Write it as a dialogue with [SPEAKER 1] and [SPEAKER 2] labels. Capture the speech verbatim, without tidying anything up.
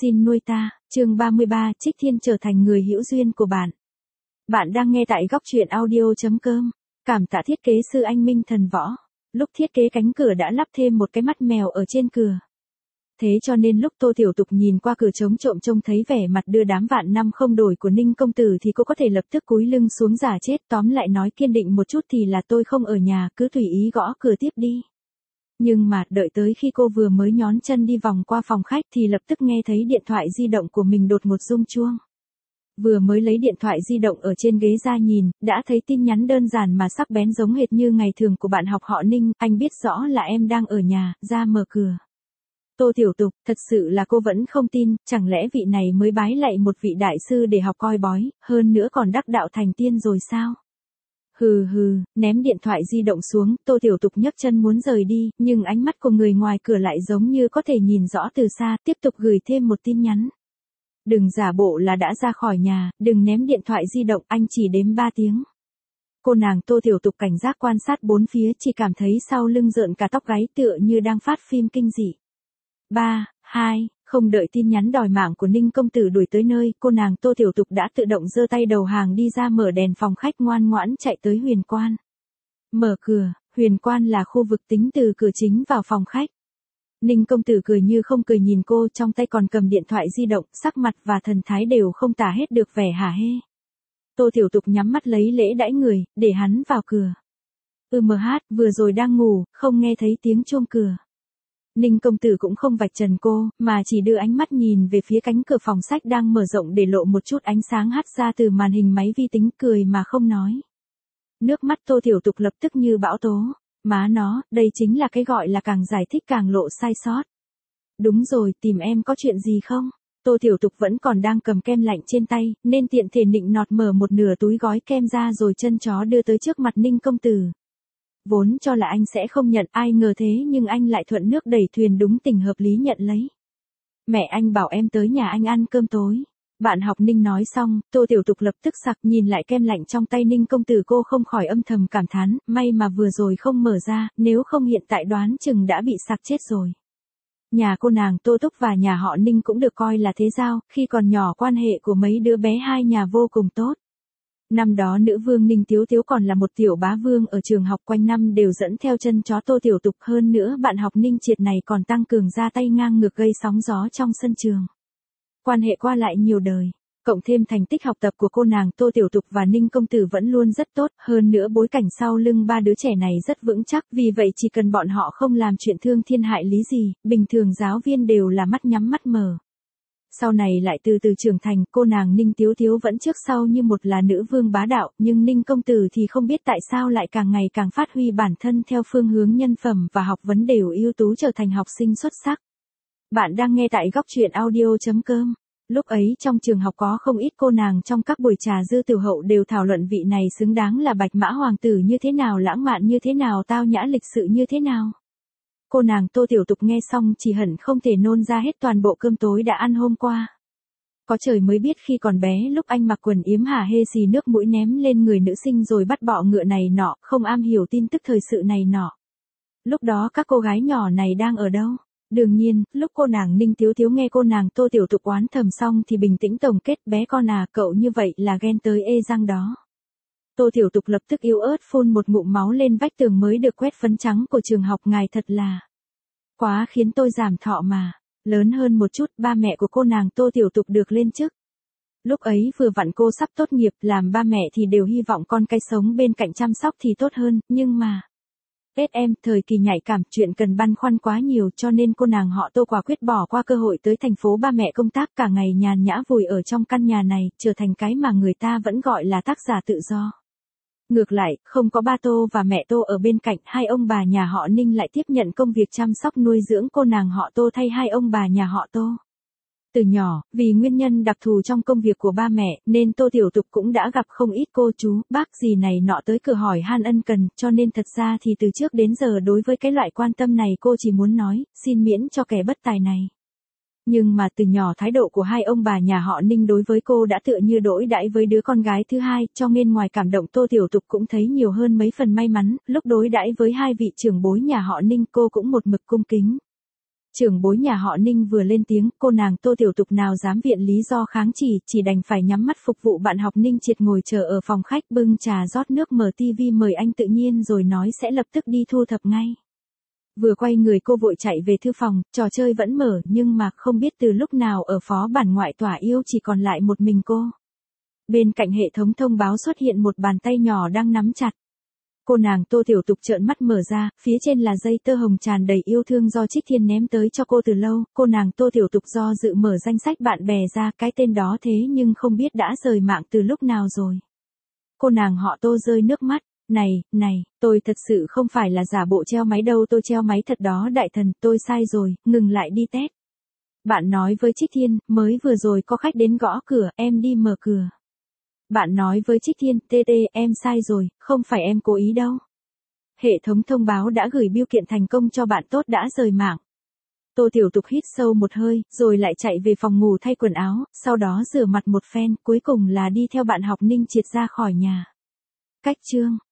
[SPEAKER 1] Xin nuôi ta, chương ba mươi ba, Trích Thiên trở thành người hữu duyên của bạn. Bạn đang nghe tại góc truyện audio.com. Cảm tạ thiết kế sư Anh Minh Thần Võ. Lúc thiết kế cánh cửa đã lắp thêm một cái mắt mèo ở trên cửa. Thế cho nên lúc Tô Tiểu Tục nhìn qua cửa trống trộm trông thấy vẻ mặt đưa đám vạn năm không đổi của Ninh công tử thì cô có thể lập tức cúi lưng xuống giả chết, tóm lại nói kiên định một chút thì là tôi không ở nhà, cứ tùy ý gõ cửa tiếp đi. Nhưng mà đợi tới khi cô vừa mới nhón chân đi vòng qua phòng khách thì lập tức nghe thấy điện thoại di động của mình đột ngột rung chuông. Vừa mới lấy điện thoại di động ở trên ghế ra nhìn, đã thấy tin nhắn đơn giản mà sắc bén giống hệt như ngày thường của bạn học họ Ninh, anh biết rõ là em đang ở nhà, ra mở cửa. Tô Tiểu Tục, thật sự là cô vẫn không tin, chẳng lẽ vị này mới bái lạy một vị đại sư để học coi bói, hơn nữa còn đắc đạo thành tiên rồi sao? Hừ hừ, ném điện thoại di động xuống, Tô Tiểu Tục nhấc chân muốn rời đi, nhưng ánh mắt của người ngoài cửa lại giống như có thể nhìn rõ từ xa, tiếp tục gửi thêm một tin nhắn. Đừng giả bộ là đã ra khỏi nhà, đừng ném điện thoại di động, anh chỉ đếm ba tiếng. Cô nàng Tô Tiểu Tục cảnh giác quan sát bốn phía, chỉ cảm thấy sau lưng rợn cả tóc gáy tựa như đang phát phim kinh dị. ba, hai, không đợi tin nhắn đòi mạng của Ninh công tử đuổi tới nơi, cô nàng Tô Tiểu Tục đã tự động giơ tay đầu hàng đi ra mở đèn phòng khách, ngoan ngoãn chạy tới huyền quan. Mở cửa, huyền quan là khu vực tính từ cửa chính vào phòng khách. Ninh công tử cười như không cười nhìn cô, trong tay còn cầm điện thoại di động, sắc mặt và thần thái đều không tả hết được vẻ hả hê. Tô Tiểu Tục nhắm mắt lấy lễ đãi người, để hắn vào cửa. Ừ mờ hát, vừa rồi đang ngủ, không nghe thấy tiếng chuông cửa. Ninh công tử cũng không vạch trần cô, mà chỉ đưa ánh mắt nhìn về phía cánh cửa phòng sách đang mở rộng để lộ một chút ánh sáng hắt ra từ màn hình máy vi tính, cười mà không nói. Nước mắt Tô Tiểu Tục lập tức như bão tố. Má nó, đây chính là cái gọi là càng giải thích càng lộ sai sót. Đúng rồi, tìm em có chuyện gì không? Tô Tiểu Tục vẫn còn đang cầm kem lạnh trên tay, nên tiện thể nịnh nọt mở một nửa túi gói kem ra rồi chân chó đưa tới trước mặt Ninh công tử. Vốn cho là anh sẽ không nhận, ai ngờ thế nhưng anh lại thuận nước đẩy thuyền, đúng tình hợp lý nhận lấy. Mẹ anh bảo em tới nhà anh ăn cơm tối. Bạn học Ninh nói xong, Tô Tiểu Tục lập tức sặc, nhìn lại kem lạnh trong tay Ninh công tử, cô không khỏi âm thầm cảm thán, may mà vừa rồi không mở ra, nếu không hiện tại đoán chừng đã bị sặc chết rồi. Nhà cô nàng Tô Túc và nhà họ Ninh cũng được coi là thế giao, khi còn nhỏ quan hệ của mấy đứa bé hai nhà vô cùng tốt. Năm đó nữ vương Ninh Tiếu Tiếu còn là một tiểu bá vương ở trường học, quanh năm đều dẫn theo chân chó Tô Tiểu Tục, hơn nữa bạn học Ninh Triệt này còn tăng cường ra tay ngang ngược gây sóng gió trong sân trường. Quan hệ qua lại nhiều đời, cộng thêm thành tích học tập của cô nàng Tô Tiểu Tục và Ninh công tử vẫn luôn rất tốt, hơn nữa bối cảnh sau lưng ba đứa trẻ này rất vững chắc, vì vậy chỉ cần bọn họ không làm chuyện thương thiên hại lý gì, bình thường giáo viên đều là mắt nhắm mắt mở. Sau này lại từ từ trưởng thành, cô nàng Ninh Tiếu Tiếu vẫn trước sau như một là nữ vương bá đạo, nhưng Ninh công tử thì không biết tại sao lại càng ngày càng phát huy bản thân theo phương hướng nhân phẩm và học vấn, đều ưu tú trở thành học sinh xuất sắc. Bạn đang nghe tại góc truyện audio.com. Lúc ấy trong trường học có không ít cô nàng trong các buổi trà dư tiểu hậu đều thảo luận vị này xứng đáng là bạch mã hoàng tử như thế nào, lãng mạn như thế nào, tao nhã lịch sự như thế nào. Cô nàng Tô Tiểu Tục nghe xong chỉ hận không thể nôn ra hết toàn bộ cơm tối đã ăn hôm qua. Có trời mới biết khi còn bé lúc anh mặc quần yếm hả hê xì nước mũi ném lên người nữ sinh rồi bắt bọ ngựa này nọ, không am hiểu tin tức thời sự này nọ. Lúc đó các cô gái nhỏ này đang ở đâu? Đương nhiên, lúc cô nàng Ninh Tiếu Tiếu nghe cô nàng Tô Tiểu Tục oán thầm xong thì bình tĩnh tổng kết, bé con à, cậu như vậy là ghen tới ê răng đó. Tô Tiểu Tục lập tức yếu ớt phun một ngụm máu lên vách tường mới được quét phấn trắng của trường học, ngài thật là quá khiến tôi giảm thọ mà. Lớn hơn một chút, ba mẹ của cô nàng Tô Tiểu Tục được lên chức. Lúc ấy vừa vặn cô sắp tốt nghiệp, làm ba mẹ thì đều hy vọng con cái sống bên cạnh chăm sóc thì tốt hơn, nhưng mà ét em, thời kỳ nhạy cảm, chuyện cần băn khoăn quá nhiều, cho nên cô nàng họ Tô quả quyết bỏ qua cơ hội tới thành phố ba mẹ công tác, cả ngày nhàn nhã vùi ở trong căn nhà này, trở thành cái mà người ta vẫn gọi là tác giả tự do. Ngược lại, không có ba Tô và mẹ Tô ở bên cạnh, hai ông bà nhà họ Ninh lại tiếp nhận công việc chăm sóc nuôi dưỡng cô nàng họ Tô thay hai ông bà nhà họ Tô. Từ nhỏ, vì nguyên nhân đặc thù trong công việc của ba mẹ, nên Tô Tiểu Tục cũng đã gặp không ít cô chú, bác gì này nọ tới cửa hỏi han ân cần, cho nên thật ra thì từ trước đến giờ đối với cái loại quan tâm này cô chỉ muốn nói, xin miễn cho kẻ bất tài này. Nhưng mà từ nhỏ thái độ của hai ông bà nhà họ Ninh đối với cô đã tựa như đối đãi với đứa con gái thứ hai, cho nên ngoài cảm động Tô Tiểu Tục cũng thấy nhiều hơn mấy phần may mắn, lúc đối đãi với hai vị trưởng bối nhà họ Ninh cô cũng một mực cung kính. Trưởng bối nhà họ Ninh vừa lên tiếng, cô nàng Tô Tiểu Tục nào dám viện lý do kháng chỉ, chỉ đành phải nhắm mắt phục vụ bạn học Ninh Triệt ngồi chờ ở phòng khách bưng trà rót nước mở tivi mời anh tự nhiên rồi nói sẽ lập tức đi thu thập ngay. Vừa quay người cô vội chạy về thư phòng, trò chơi vẫn mở nhưng mà không biết từ lúc nào ở phó bản ngoại tỏa yêu chỉ còn lại một mình cô. Bên cạnh hệ thống thông báo xuất hiện một bàn tay nhỏ đang nắm chặt. Cô nàng Tô Tiểu Tục trợn mắt mở ra, phía trên là dây tơ hồng tràn đầy yêu thương do Trích Thiên ném tới cho cô từ lâu, cô nàng Tô Tiểu Tục do dự mở danh sách bạn bè ra, cái tên đó thế nhưng không biết đã rời mạng từ lúc nào rồi. Cô nàng họ Tô rơi nước mắt, này, này, tôi thật sự không phải là giả bộ treo máy đâu, tôi treo máy thật đó đại thần, tôi sai rồi, ngừng lại đi tét. Bạn nói với Trích Thiên, mới vừa rồi có khách đến gõ cửa, em đi mở cửa. Bạn nói với Trích Thiên, tê tê, em sai rồi, không phải em cố ý đâu. Hệ thống thông báo đã gửi bưu kiện thành công cho bạn tốt đã rời mạng. Tô Tiểu Tục hít sâu một hơi, rồi lại chạy về phòng ngủ thay quần áo, sau đó rửa mặt một phen, cuối cùng là đi theo bạn học Ninh Triệt ra khỏi nhà. Cách chương